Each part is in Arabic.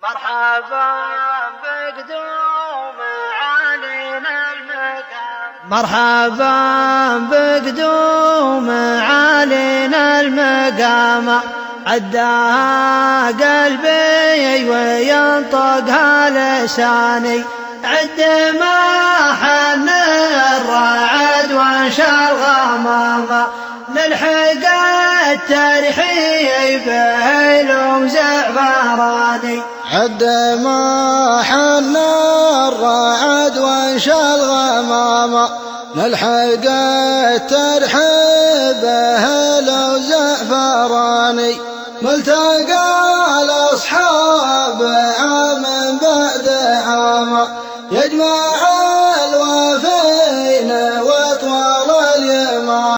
مرحبا بقدوم علينا المقام، مرحبا بقدوم علينا المقام، عداها قلبي وينطقها لساني، عد ما حن الرعد وانشى الغمام، نلحق الترحيب بهيل زعفراني، عد ما حن الرعد وانشى الغمام، نلحق الترحيب بهيل زعفراني، ملتقى الأصحاب عام بعد عام، يجمع الوافين وطوال اليمان،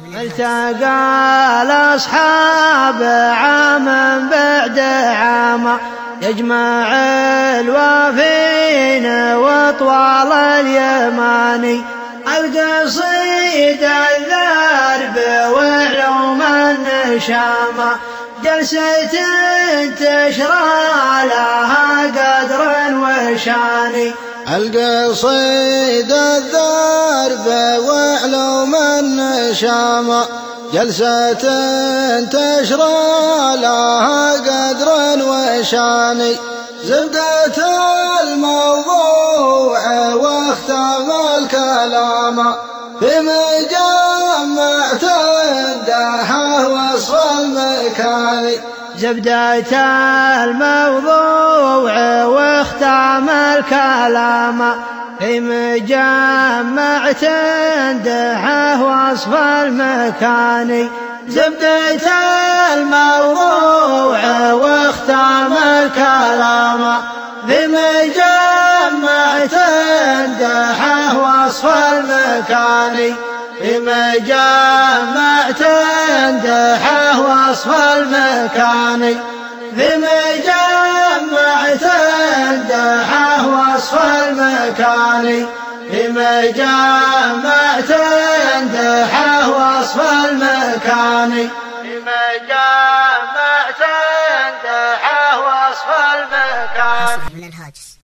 ملتقى الأصحاب عام بعد عام، يجمع الوافين وطوال اليماني، القصيد الذرب وعلوم النشامة، جلسة تشرى لها قدر وشاني، القصيد الذرب وعلوم النشامة، جلسة تشرى لها قدر وشاني، زبدة الموضوع واختام الكلام، في مجمع تندها وصف المكان، زبدة الموضوع واختام الكلام، في مجمع تندحه وصف المكان، زبدة الموضوع واختام الكلام، في مجمع تندحه وصف المكان، في مجمع تندحه وصف المكان، في مجمع تندحه وصف المكان، في مجمع تندحه وصف المكان، في مجمع